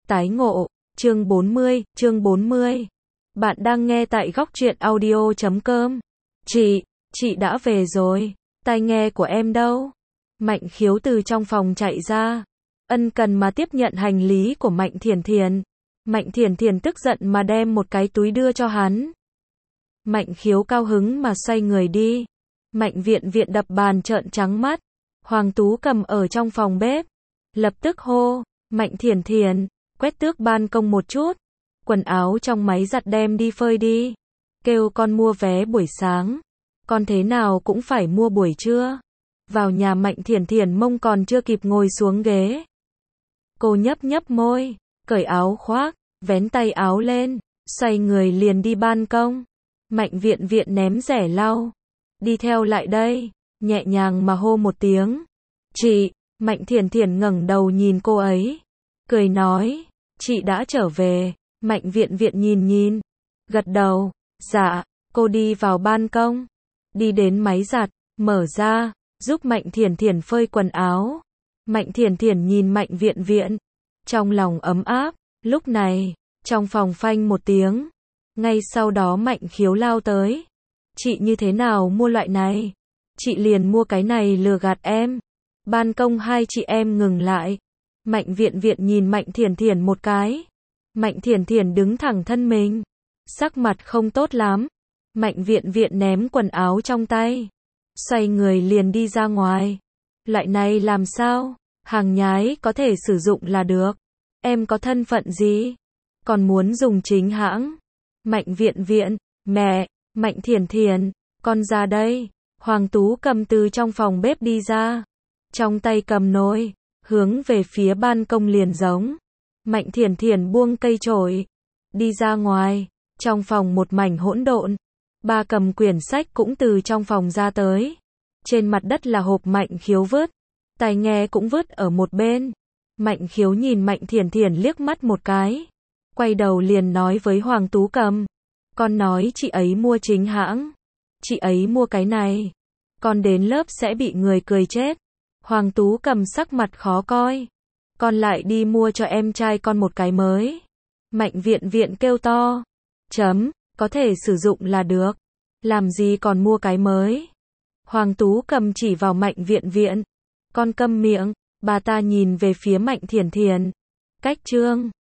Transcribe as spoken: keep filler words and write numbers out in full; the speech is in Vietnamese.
Tái ngộ, chương bốn mươi, chương bốn mươi. Bạn đang nghe tại góc truyện audio chấm com. Chị, chị đã về rồi, tai nghe của em đâu? Mạnh Khiếu từ trong phòng chạy ra, ân cần mà tiếp nhận hành lý của Mạnh Thiển Thiển. Mạnh Thiển Thiển tức giận mà đem một cái túi đưa cho hắn. Mạnh Khiếu cao hứng mà xoay người đi. Mạnh Viện Viện đập bàn trợn trắng mắt. Hoàng Tú Cầm ở trong phòng bếp, lập tức hô, Mạnh Thiển Thiển, quét tước ban công một chút, quần áo trong máy giặt đem đi phơi đi, kêu con mua vé buổi sáng, con thế nào cũng phải mua buổi trưa. Vào nhà Mạnh Thiển Thiển mông còn chưa kịp ngồi xuống ghế, cô nhấp nhấp môi, cởi áo khoác, vén tay áo lên, xoay người liền đi ban công. Mạnh Viện Viện ném rẻ lau, đi theo lại đây, nhẹ nhàng mà hô một tiếng, chị. Mạnh Thiển Thiển ngẩng đầu nhìn cô ấy, cười nói, chị đã trở về. Mạnh Viện Viện nhìn nhìn, gật đầu, dạ. Cô đi vào ban công, đi đến máy giặt, mở ra, giúp Mạnh Thiển Thiển phơi quần áo. Mạnh Thiển Thiển nhìn Mạnh Viện Viện, trong lòng ấm áp. Lúc này, trong phòng phanh một tiếng, ngay sau đó Mạnh Khiếu lao tới. Chị như thế nào mua loại này? Chị liền mua cái này lừa gạt em. Ban công hai chị em ngừng lại. Mạnh Viện Viện nhìn Mạnh Thiển Thiển một cái. Mạnh Thiển Thiển đứng thẳng thân mình, sắc mặt không tốt lắm. Mạnh Viện Viện ném quần áo trong tay, xoay người liền đi ra ngoài. Loại này làm sao? Hàng nhái có thể sử dụng là được. Em có thân phận gì? Còn muốn dùng chính hãng? Mạnh Viện Viện, mẹ. Mạnh Thiển Thiển, con ra đây. Hoàng Tú Cầm từ trong phòng bếp đi ra, trong tay cầm nồi, hướng về phía ban công liền giống. Mạnh Thiển Thiển buông cây chổi, đi ra ngoài. Trong phòng một mảnh hỗn độn. Ba cầm quyển sách cũng từ trong phòng ra tới. Trên mặt đất là hộp Mạnh Khiếu vứt, tai nghe cũng vứt ở một bên. Mạnh Khiếu nhìn Mạnh Thiển Thiển liếc mắt một cái, quay đầu liền nói với Hoàng Tú Cầm, con nói chị ấy mua chính hãng, chị ấy mua cái này, con đến lớp sẽ bị người cười chết. Hoàng Tú Cầm sắc mặt khó coi, con lại đi mua cho em trai con một cái mới. Mạnh Viện Viện kêu to, chấm, có thể sử dụng là được, làm gì còn mua cái mới. Hoàng Tú Cầm chỉ vào Mạnh Viện Viện, con câm miệng. Bà ta nhìn về phía Mạnh Thiển Thiển, cách chương.